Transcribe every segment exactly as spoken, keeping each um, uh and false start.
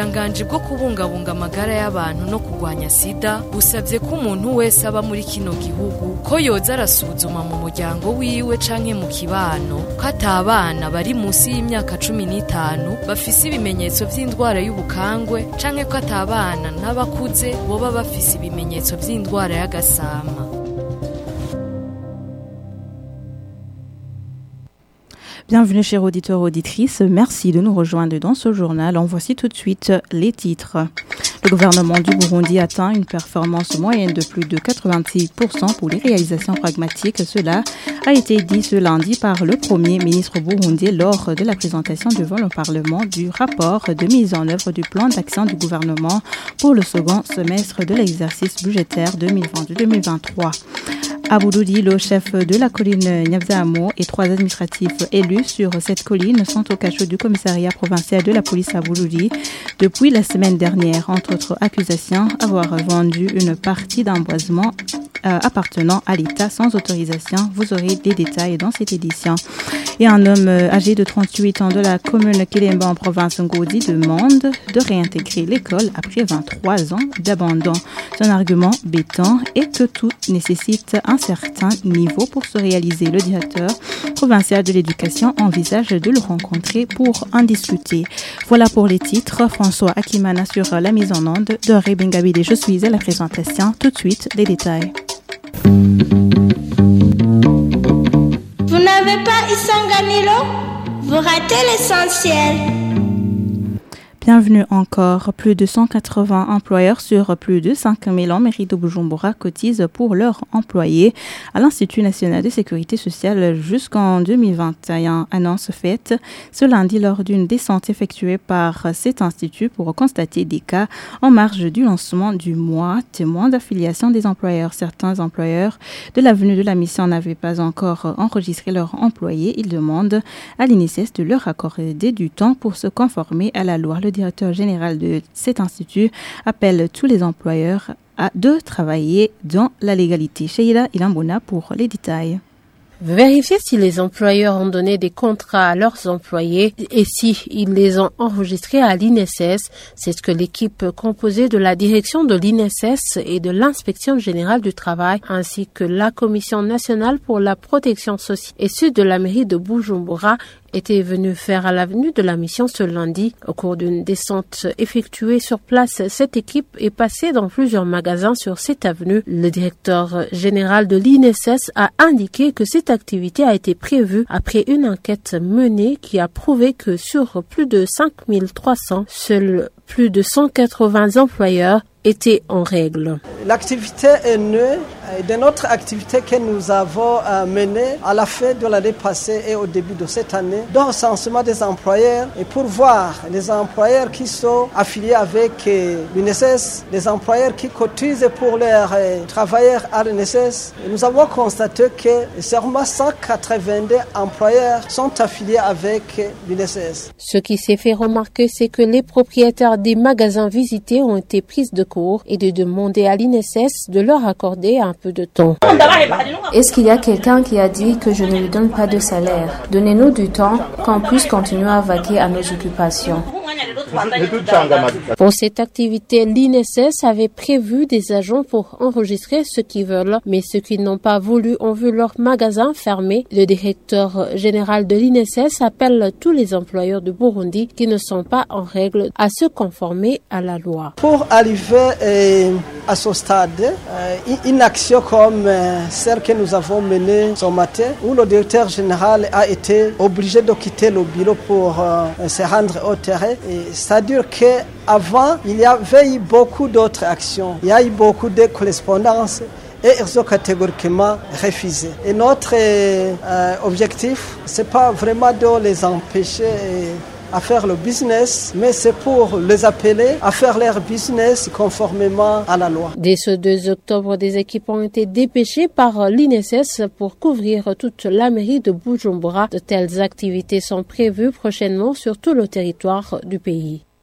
Ubushikiranganji bwo kubungabunga amagara y'abantu no kurwanya sida busabye ko umuntu wese aba muri kino gihugu ko yoza arasuzuma mu muryango wiwe canke mu kibano ko atabana bari munsi y'imyaka cumi n'itanu bafise ibimenyetso vy'indwara y'ubukangwe canke ko atabana n'abakuze boba bafise ibimenyetso vy'indwara y'agasama. Bienvenue chers auditeurs et auditrices, merci de nous rejoindre dans ce journal. En voici tout de suite les titres. Le gouvernement du Burundi atteint une performance moyenne de plus de quatre-vingt-six pour cent pour les réalisations pragmatiques. Cela a été dit ce lundi par le Premier ministre burundais lors de la présentation devant le Parlement du rapport de mise en œuvre du plan d'action du gouvernement pour le second semestre de l'exercice budgétaire deux mille vingt-deux deux mille vingt-trois. À Boudoudi, le chef de la colline Nyabzamo et trois administratifs élus sur cette colline sont au cachot du commissariat provincial de la police à Boudoudi depuis la semaine dernière, entre autres accusations, avoir vendu une partie d'un boisement euh, appartenant à l'État sans autorisation. Vous aurez des détails dans cette édition. Et un homme âgé de trente-huit ans de la commune Kilemba en province Ngodi demande de réintégrer l'école après vingt-trois ans d'abandon. Son argument béton est que tout nécessite un certain niveau pour se réaliser. Le directeur provincial de l'éducation envisage de le rencontrer pour en discuter. Voilà pour les titres. François Akimana sur la mise en onde de Rebengabide. Je suis à la présentation. Tout de suite, les détails. Vous n'avez pas Isanganilo? Vous ratez l'essentiel. Bienvenue encore. Plus de cent quatre-vingts employeurs sur plus de cinq mille en mairie de Bujumbura cotisent pour leurs employés à l'Institut national de sécurité sociale jusqu'en deux mille vingt et un. Annonce faite ce lundi lors d'une descente effectuée par cet institut pour constater des cas en marge du lancement du mois témoin d'affiliation des employeurs. Certains employeurs de l'avenue de la Mission n'avaient pas encore enregistré leurs employés. Ils demandent à l'I N S S de leur accorder du temps pour se conformer à la loi. Le directeur général de cet institut appelle tous les employeurs à de travailler dans la légalité. Sheila Ilambona pour les détails. Vérifier si les employeurs ont donné des contrats à leurs employés et si ils les ont enregistrés à l'I N S S. C'est ce que l'équipe composée de la direction de l'I N S S et de l'Inspection générale du travail ainsi que la Commission nationale pour la protection sociale et ceux de la mairie de Bujumbura était venu faire à l'avenue de la Mission ce lundi. Au cours d'une descente effectuée sur place, cette équipe est passée dans plusieurs magasins sur cette avenue. Le directeur général de l'I N S S a indiqué que cette activité a été prévue après une enquête menée qui a prouvé que sur plus de cinq mille trois cents, seuls plus de cent quatre-vingts employeurs étaient en règle. L'activité est née de notre activité que nous avons menée à la fin de l'année passée et au début de cette année, dans le recensement des employeurs et pour voir les employeurs qui sont affiliés avec l'I N S S, les employeurs qui cotisent pour leurs travailleurs à l'I N S S. Et nous avons constaté que seulement cent quatre-vingt-deux employeurs sont affiliés avec l'I N S S. Ce qui s'est fait remarquer, c'est que les propriétaires des magasins visités ont été pris de court et de demander à l'I N S S de leur accorder un peu de temps. Est-ce qu'il y a quelqu'un qui a dit que je ne lui donne pas de salaire? Donnez-nous du temps qu'on puisse continuer à vaquer à nos occupations. Pour cette activité, l'I N S S avait prévu des agents pour enregistrer ceux qui veulent, mais ceux qui n'ont pas voulu ont vu leur magasin fermé. Le directeur général de l'I N S S appelle tous les employeurs de Burundi qui ne sont pas en règle à se conformer à la loi. Pour arriver euh, à ce stade, euh, une action comme euh, celle que nous avons menée ce matin, où le directeur général a été obligé de quitter le bureau pour euh, se rendre au terrain, c'est-à-dire qu'avant, il y avait eu beaucoup d'autres actions, il y a eu beaucoup de correspondances et ils ont catégoriquement refusé. Et notre euh, objectif, ce n'est pas vraiment de les empêcher à faire le business, mais c'est pour les appeler à faire leur business conformément à la loi. Dès ce deux octobre, des équipes ont été dépêchées par l'I N S S pour couvrir toute la mairie de Bujumbura. De telles activités sont prévues prochainement sur tout le territoire du pays.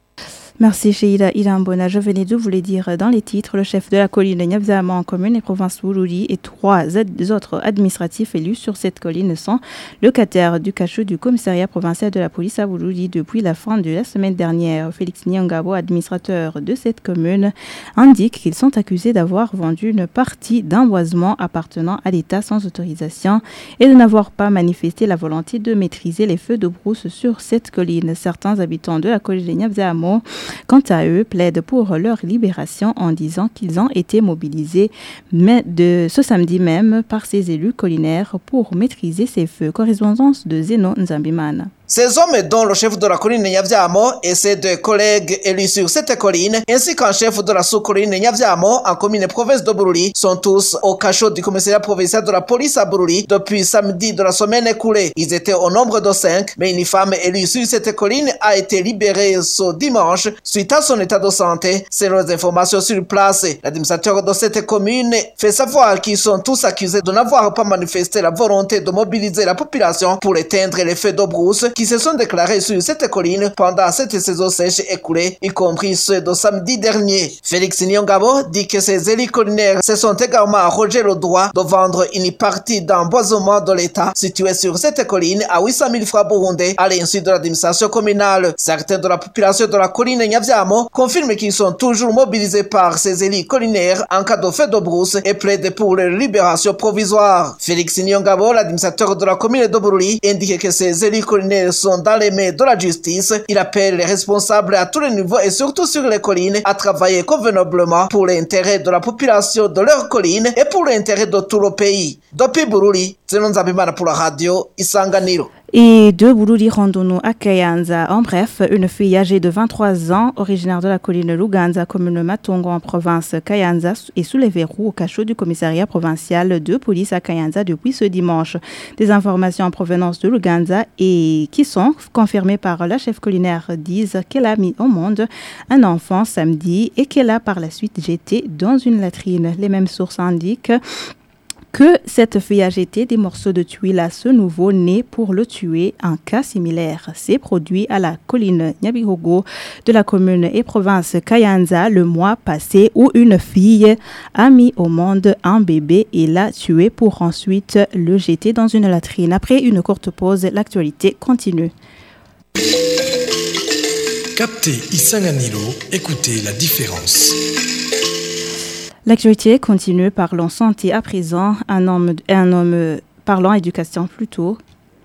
Merci Sheila Irambona. Je venais de vous le dire dans les titres. Le chef de la colline de Niabzama en commune et province Bururi et trois autres administratifs élus sur cette colline sont locataires du cachot du commissariat provincial de la police à Bururi depuis la fin de la semaine dernière. Félix Nyangabo, administrateur de cette commune, indique qu'ils sont accusés d'avoir vendu une partie d'un boisement appartenant à l'État sans autorisation et de n'avoir pas manifesté la volonté de maîtriser les feux de brousse sur cette colline. Certains habitants de la colline de Niabzama, quant à eux, plaident pour leur libération en disant qu'ils ont été mobilisés mais de ce samedi même par ces élus collinaires pour maîtriser ces feux. Correspondance de Zeno Nzambimana. Ces hommes, dont le chef de la colline Niabzamo et ses deux collègues élus sur cette colline, ainsi qu'un chef de la sous-colline Niabzamo en commune et province de Bururi, sont tous au cachot du commissariat provincial de la police à Bururi depuis samedi de la semaine écoulée. Ils étaient au nombre de cinq, mais une femme élue sur cette colline a été libérée ce dimanche suite à son état de santé, selon les informations sur place. L'administrateur de cette commune fait savoir qu'ils sont tous accusés de n'avoir pas manifesté la volonté de mobiliser la population pour éteindre les feux de brousse qui se sont déclarés sur cette colline pendant cette saison sèche écoulée, y compris ceux de samedi dernier. Félix Nyongabo dit que ces élus collinaires se sont également arrogés le droit de vendre une partie d'un boisement de l'État situé sur cette colline à huit cent mille francs burundais à l'insu de l'administration communale. Certains de la population de la colline Niabzamo confirment qu'ils sont toujours mobilisés par ces élus collinaires en cas de feu de brousse et plaident pour leur libération provisoire. Félix Nyongabo, l'administrateur de la commune de Bururi, indique que ces élus collinaires sont dans les mains de la justice. Il appelle les responsables à tous les niveaux et surtout sur les collines à travailler convenablement pour l'intérêt de la population de leur colline et pour l'intérêt de tout le pays. Depuis Bururi, Zenon Nzambimana pour la radio Isanganiro. Et de Bururi Rondono à Kayanza. En bref, une fille âgée de vingt-trois ans, originaire de la colline Luganza, commune Matongo en province Kayanza, est sous les verrous au cachot du commissariat provincial de police à Kayanza depuis ce dimanche. Des informations en provenance de Luganza et qui sont confirmées par la chef collinaire disent qu'elle a mis au monde un enfant samedi et qu'elle a par la suite jeté dans une latrine. Les mêmes sources indiquent que cette fille a jeté des morceaux de tuile à ce nouveau-né pour le tuer. Un cas similaire s'est produit à la colline Nyabihogo de la commune et province Kayanza le mois passé où une fille a mis au monde un bébé et l'a tué pour ensuite le jeter dans une latrine. Après une courte pause, l'actualité continue. Captez Isanganiro, écoutez la différence. L'actualité continue, parlons santé à présent, un homme, un homme parlant éducation plutôt.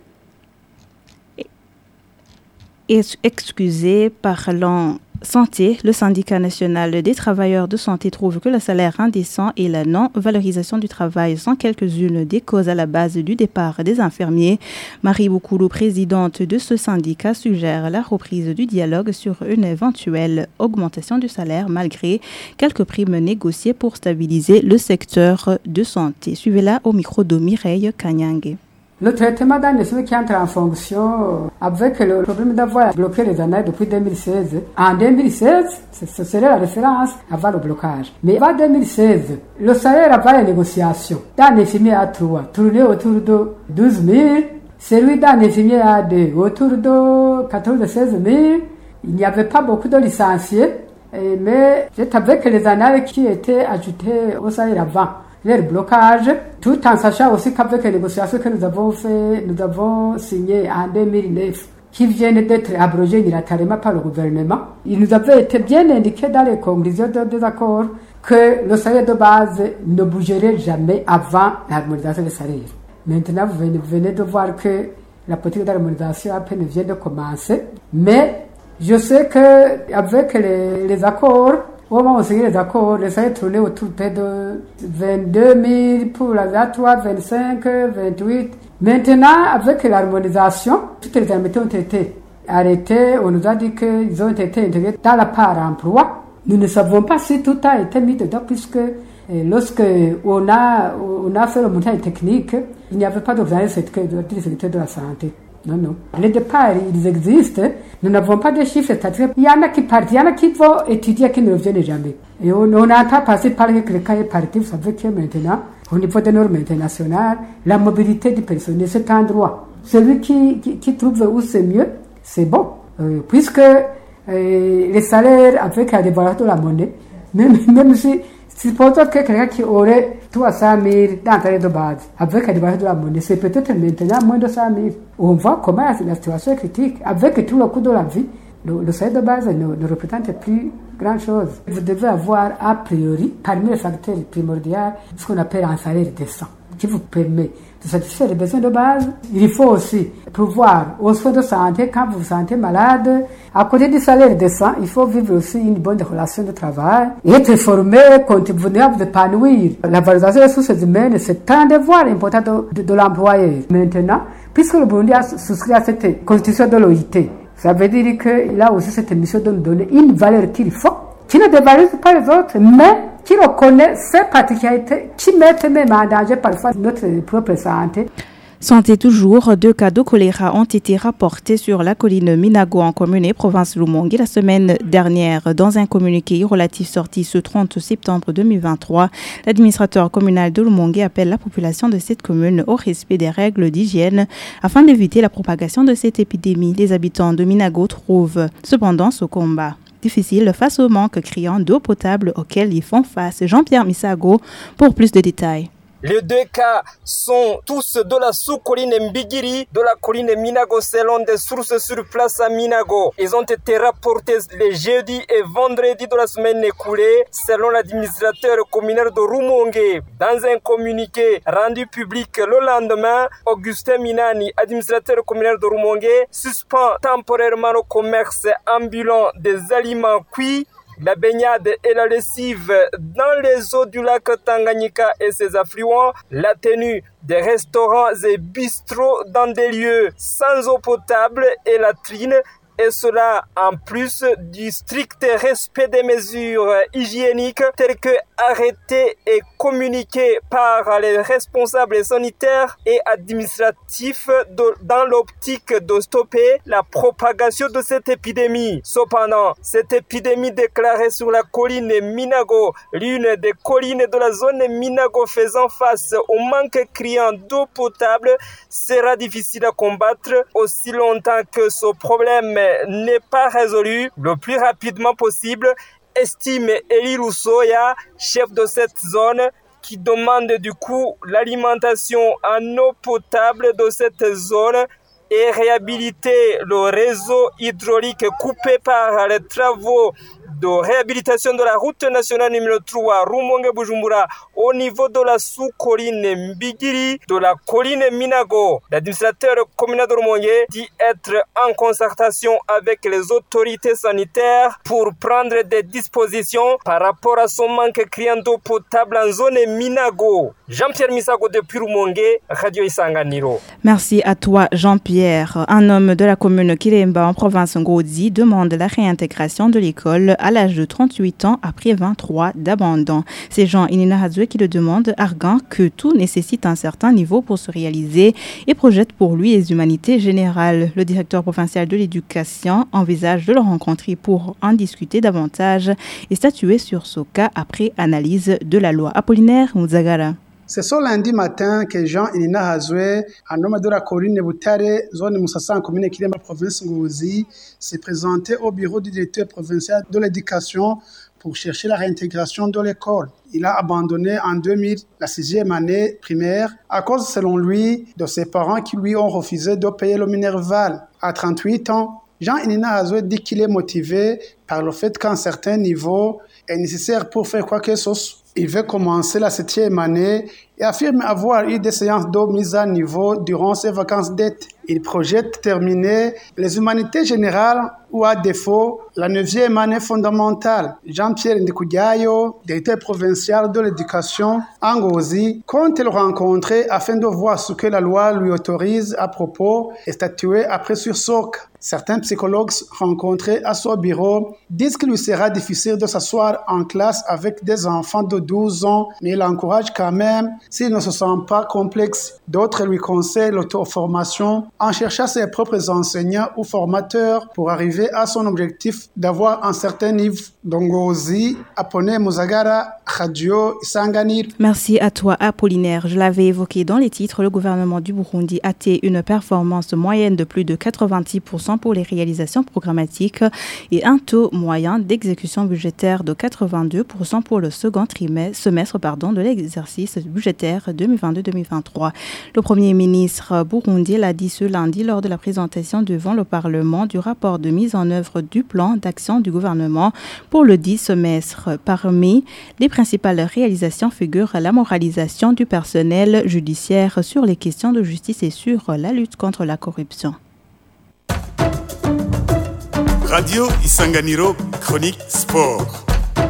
Et, excusez, parlant santé, le syndicat national des travailleurs de santé trouve que le salaire indécent et la non-valorisation du travail sont quelques-unes des causes à la base du départ des infirmiers. Marie Boukoulou, présidente de ce syndicat, suggère la reprise du dialogue sur une éventuelle augmentation du salaire malgré quelques primes négociées pour stabiliser le secteur de santé. Suivez-la au micro de Mireille Kanyange. Le traitement d'un essai qui entre en fonction avec le problème d'avoir bloqué les années depuis deux mille seize. En deux mille seize, ce serait la référence avant le blocage. Mais avant deux mille seize, le salaire avant les négociations d'un infirmier à trois tournait autour de douze mille, celui d'un infirmier à deux autour de quatorze à seize mille. Il n'y avait pas beaucoup de licenciés, mais c'est avec les années qui étaient ajoutées au salaire avant leur blocage, tout en sachant aussi qu'avec les négociations que nous avons fait, nous avons signé en deux mille neuf, qui viennent d'être abrogées unilatéralement par le gouvernement. Il nous avait été bien indiqué dans les conclusions des accords que le salaire de base ne bougerait jamais avant l'harmonisation des salaires. Maintenant, vous venez, vous venez de voir que la politique d'harmonisation à peine vient de commencer, mais je sais qu'avec les, les accords, au moment où on signait les accords, les salaires tournaient autour de vingt-deux mille pour la V A trois, vingt-cinq, vingt-huit. Maintenant, avec l'harmonisation, toutes les indemnités ont été arrêtées. On nous a dit qu'ils ont été intégrés dans la part emploi. Nous ne savons pas si tout a été mis dedans, puisque lorsque on a, on a fait le montage technique, il n'y avait pas d'observation du secteur de la santé. Non, non. Les départs, ils existent. Nous n'avons pas de chiffres statistiques. Il y en a qui partent, il y en a qui vont étudier, qui ne reviennent jamais. Et on, on entend passer par que le cas est parti. Vous savez que maintenant, au niveau des normes internationales, la mobilité du personnel, c'est un droit. Celui qui, qui, qui trouve où c'est mieux, c'est bon. Euh, puisque Et les salaires avec la dévaluation de la monnaie, même, même si, supposons que quelqu'un qui aurait trois cent mille dans le salaire de base, avec la dévaluation de la monnaie, c'est peut-être maintenant moins de cent mille. On voit comment la situation est critique. Avec tout le coût de la vie, le, le salaire de base ne, ne représente plus grand chose. Vous devez avoir a priori, parmi les facteurs primordiaux, ce qu'on appelle un salaire décent, qui vous permet de satisfaire les besoins de base. Il faut aussi pouvoir, aux soins de santé, quand vous vous sentez malade, à côté du salaire décent, il faut vivre aussi une bonne relation de travail, être formé, contribuer à vous épanouir. La valorisation des ressources humaines, c'est un devoir important de, de, de l'employeur. Maintenant, puisque le Burundi a souscrit à cette constitution de l'O I T, ça veut dire qu'il a aussi cette mission de nous donner une valeur qu'il faut, qui ne dévalorise pas les autres, mais qui reconnaît ces particularités, qui mettent même en danger parfois notre propre santé. Santé toujours, deux cas de choléra ont été rapportés sur la colline Minago en commune province Lumongue la semaine dernière. Dans un communiqué relatif sorti ce trente septembre deux mille vingt-trois, l'administrateur communal de Lumongue appelle la population de cette commune au respect des règles d'hygiène afin d'éviter la propagation de cette épidémie. Les habitants de Minago trouvent cependant ce combat difficile face au manque criant d'eau potable auquel ils font face. Jean-Pierre Misago pour plus de détails. Les deux cas sont tous de la sous-colline Mbigiri, de la colline Minago selon des sources sur place à Minago. Ils ont été rapportés les jeudis et vendredis de la semaine écoulée selon l'administrateur communal de Rumongue. Dans un communiqué rendu public le lendemain, Augustin Minani, administrateur communal de Rumongue, suspend temporairement le commerce ambulant des aliments cuits, la baignade et la lessive dans les eaux du lac Tanganyika et ses affluents, la tenue des restaurants et bistrots dans des lieux sans eau potable et latrines, et cela en plus du strict respect des mesures hygiéniques telles que arrêtées et communiquées par les responsables sanitaires et administratifs de, dans l'optique de stopper la propagation de cette épidémie. Cependant, cette épidémie déclarée sur la colline Minago, l'une des collines de la zone Minago faisant face au manque criant d'eau potable, sera difficile à combattre aussi longtemps que ce problème n'est pas résolu le plus rapidement possible, estime Eli Roussoya, chef de cette zone, qui demande du coup l'alimentation en eau potable de cette zone et réhabiliter le réseau hydraulique coupé par les travaux de réhabilitation de la route nationale numéro trois Rumongue-Bujumbura au niveau de la sous-colline Mbigiri de la colline Minago. L'administrateur communal de Rumongue dit être en concertation avec les autorités sanitaires pour prendre des dispositions par rapport à son manque criant d'eau potable en zone Minago. Jean-Pierre Misago depuis Rumongue, Radio Isanganiro. Merci à toi Jean-Pierre. Un homme de la commune Kiremba en province Ngodi demande la réintégration de l'école à l'âge de trente-huit ans après vingt-trois d'abandon. C'est Jean Inina Hazoué qui le demande, arguant que tout nécessite un certain niveau pour se réaliser et projette pour lui les humanités générales. Le directeur provincial de l'éducation envisage de le rencontrer pour en discuter davantage et statuer sur ce cas après analyse de la loi. Apollinaire Mouzagara. C'est ce lundi matin que Jean Inina Hazoué, un homme de la colline Boutare, zone Moussassa en commune Kiremba, province Ngozi, s'est présenté au bureau du directeur provincial de l'éducation pour chercher la réintégration de l'école. Il a abandonné en deux mille la sixième année primaire à cause, selon lui, de ses parents qui lui ont refusé de payer le Minerval. À trente-huit ans, Jean Inina Hazoué dit qu'il est motivé par le fait qu'un certain niveau est nécessaire pour faire quoi que ce soit. Il veut commencer la septième année et affirme avoir eu des séances de mise à niveau durant ses vacances d'été. Il projette terminer les humanités générales ou à défaut la neuvième année fondamentale. Jean-Pierre Ndikoudiayo, directeur provincial de l'éducation en Ngozi, compte le rencontrer afin de voir ce que la loi lui autorise à propos et statuer après sur ce cas. Certains psychologues rencontrés à son bureau disent qu'il lui sera difficile de s'asseoir en classe avec des enfants de douze ans, mais il encourage quand même S'il ne se sent pas complexe, d'autres lui conseillent l'auto-formation en cherchant ses propres enseignants ou formateurs pour arriver à son objectif d'avoir un certain niveau. Dongozi, Apone Muzagara, Radio Isanganiro. Merci à toi, Apollinaire. Je l'avais évoqué dans les titres, le gouvernement du Burundi a atteint une performance moyenne de plus de quatre-vingt-dix pour cent pour les réalisations programmatiques et un taux moyen d'exécution budgétaire de quatre-vingt-deux pour cent pour le second trimestre, semestre pardon, de l'exercice budgétaire deux mille vingt-deux deux mille vingt-trois. Le Premier ministre burundais l'a dit ce lundi lors de la présentation devant le Parlement du rapport de mise en œuvre du plan d'action du gouvernement pour le dix semestre. Parmi les principales réalisations figurent la moralisation du personnel judiciaire sur les questions de justice et sur la lutte contre la corruption. Radio Isanganiro, chronique sport.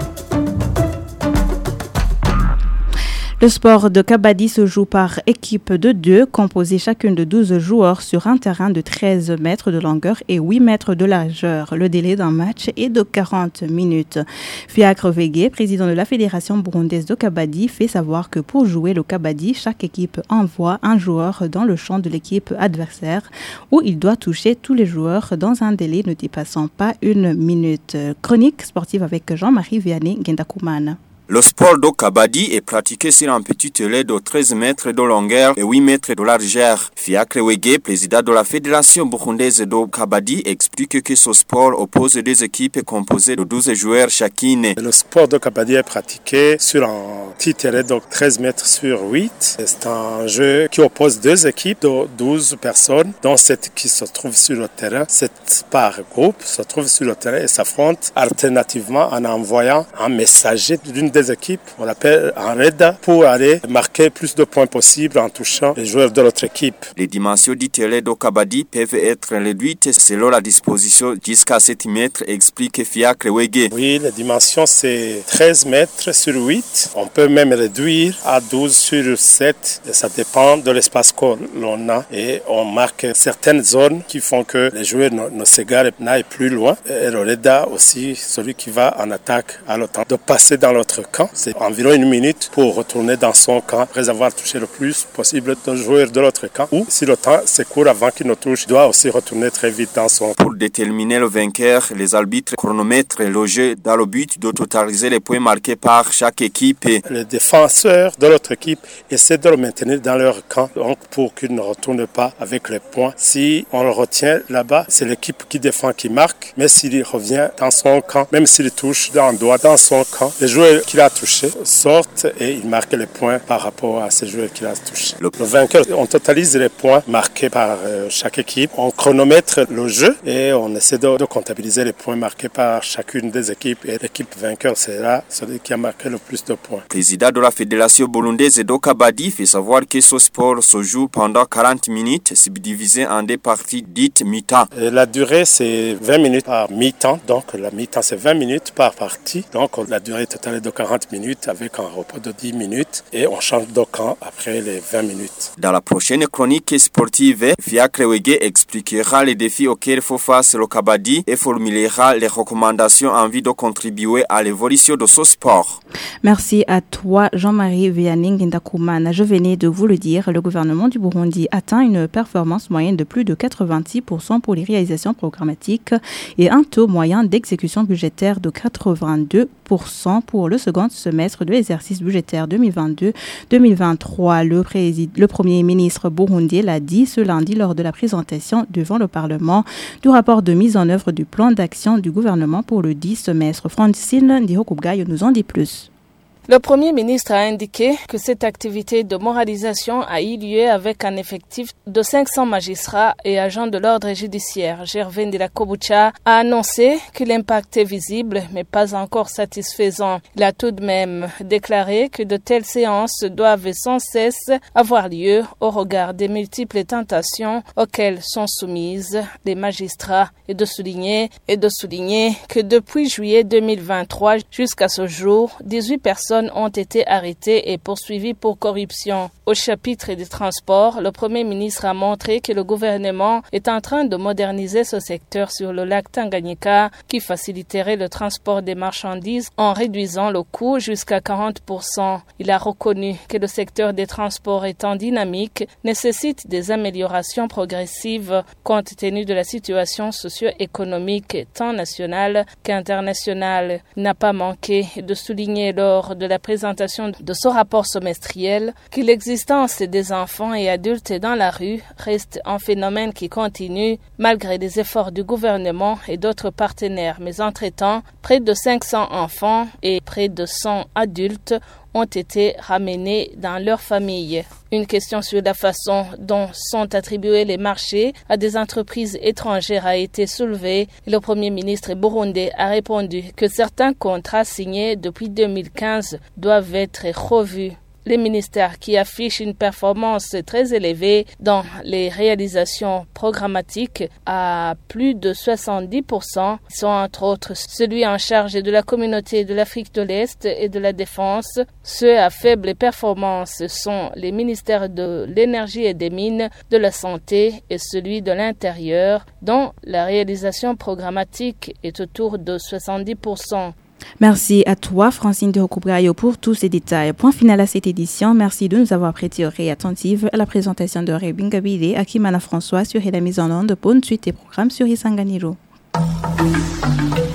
Le sport de kabaddi se joue par équipe de deux, composée chacune de douze joueurs sur un terrain de treize mètres de longueur et huit mètres de largeur. Le délai d'un match est de quarante minutes. Fiacre Végué, président de la Fédération burundaise de kabaddi, fait savoir que pour jouer le kabaddi, chaque équipe envoie un joueur dans le champ de l'équipe adversaire où il doit toucher tous les joueurs dans un délai ne dépassant pas une minute. Chronique sportive avec Jean-Marie Vianney Gendakumana. Le sport de kabaddi est pratiqué sur un petit telai de treize mètres de longueur et huit mètres de largeur. Fiacre Wege, président de la Fédération burundaise de kabaddi, explique que ce sport oppose deux équipes composées de douze joueurs chacune. Le sport de kabaddi est pratiqué sur un petit terrain de treize mètres sur huit. C'est un jeu qui oppose deux équipes de douze personnes, dont sept qui se trouvent sur le terrain. Sept par groupe se trouvent sur le terrain et s'affrontent alternativement en envoyant un messager d'une des équipes, on l'appelle un raid, pour aller marquer plus de points possibles en touchant les joueurs de l'autre équipe. Les dimensions du terrain de kabaddi peuvent être réduites selon la disposition jusqu'à sept mètres, explique Fiacre Wege. Oui, les dimensions c'est treize mètres sur huit. On peut même réduire à douze sur sept. Et ça dépend de l'espace que l'on a. Et on marque certaines zones qui font que les joueurs ne, ne s'égarent, n'aillent plus loin. Et le raid aussi, celui qui va en attaque, a le temps de passer dans l'autre camp. C'est environ une minute pour retourner dans son camp après avoir touché le plus possible de joueurs de l'autre camp. Ou si le temps s'écoule avant qu'il ne touche, il doit aussi retourner très vite dans son camp. Pour déterminer le vainqueur, les arbitres chronomètrent le jeu dans le but de totaliser les points marqués par chaque équipe. Les défenseurs de l'autre équipe essaient de le maintenir dans leur camp donc pour qu'il ne retourne pas avec les points. Si on le retient là-bas, c'est l'équipe qui défend qui marque. Mais s'il revient dans son camp, même s'il touche d'un doigt dans son camp, les joueurs qu'il a touché sortent et il marque les points par rapport à ces joueurs qu'il a touchés. Le, le vainqueur, on totalise les points marqués par euh, chaque équipe. On chronomètre le jeu et on essaie de, de comptabiliser les points marqués par chacune des équipes. Et l'équipe vainqueur sera celui qui a marqué le plus de points. Le président de la Fédération burundaise de kabaddi fait savoir que ce sport se joue pendant quarante minutes, subdivisé en deux parties dites mi-temps. Et la durée, c'est vingt minutes par mi-temps. Donc la mi-temps, c'est vingt minutes par partie. Donc la durée totale est de quarante minutes avec un repos de dix minutes et on change de camp après les vingt minutes. Dans la prochaine chronique sportive, Fiacre Wege expliquera les défis auxquels faut face le kabaddi et formulera les recommandations en vue de contribuer à l'évolution de ce sport. Merci à toi Jean-Marie Vianney Gendakumana. Je venais de vous le dire, le gouvernement du Burundi atteint une performance moyenne de plus de quatre-vingt-six pour cent pour les réalisations programmatiques et un taux moyen d'exécution budgétaire de quatre-vingt-deux pour cent pour le second semestre de l'exercice budgétaire deux mille vingt-deux deux mille vingt-trois. Le, président, le Premier ministre burundais l'a dit ce lundi lors de la présentation devant le Parlement du rapport de mise en œuvre du plan d'action du gouvernement pour le dix semestre. Francine Ndihokubgayo nous en dit plus. Le Premier ministre a indiqué que cette activité de moralisation a eu lieu avec un effectif de cinq cents magistrats et agents de l'ordre judiciaire. Gervais Ndirakobucha a annoncé que l'impact est visible mais pas encore satisfaisant. Il a tout de même déclaré que de telles séances doivent sans cesse avoir lieu au regard des multiples tentations auxquelles sont soumises les magistrats et de souligner, et de souligner que depuis juillet deux mille vingt-trois jusqu'à ce jour, dix-huit personnes personnes ont été arrêtées et poursuivies pour corruption. Au chapitre des transports, le Premier ministre a montré que le gouvernement est en train de moderniser ce secteur sur le lac Tanganyika qui faciliterait le transport des marchandises en réduisant le coût jusqu'à quarante pour cent. Il a reconnu que le secteur des transports étant dynamique nécessite des améliorations progressives compte tenu de la situation socio-économique tant nationale qu'internationale. Il n'a pas manqué de souligner lors de la présentation de ce rapport semestriel que l'existence des enfants et adultes dans la rue reste un phénomène qui continue malgré les efforts du gouvernement et d'autres partenaires. Mais entre-temps, près de cinq cents enfants et près de cent adultes ont été ramenés dans leur famille. Une question sur la façon dont sont attribués les marchés à des entreprises étrangères a été soulevée et le Premier ministre burundais a répondu que certains contrats signés depuis deux mille quinze doivent être revus. Les ministères qui affichent une performance très élevée dans les réalisations programmatiques à plus de soixante-dix pour cent sont entre autres celui en charge de la communauté de l'Afrique de l'Est et de la Défense. Ceux à faible performance sont les ministères de l'énergie et des mines, de la santé et celui de l'intérieur, dont la réalisation programmatique est autour de soixante-dix pour cent. Merci à toi, Francine de Rokubrayo, pour tous ces détails. Point final à cette édition. Merci de nous avoir prêté oreille attentive à la présentation de Rebingabide, à Kimana François sur la mise en onde. Bonne suite et programme sur Isanganiro.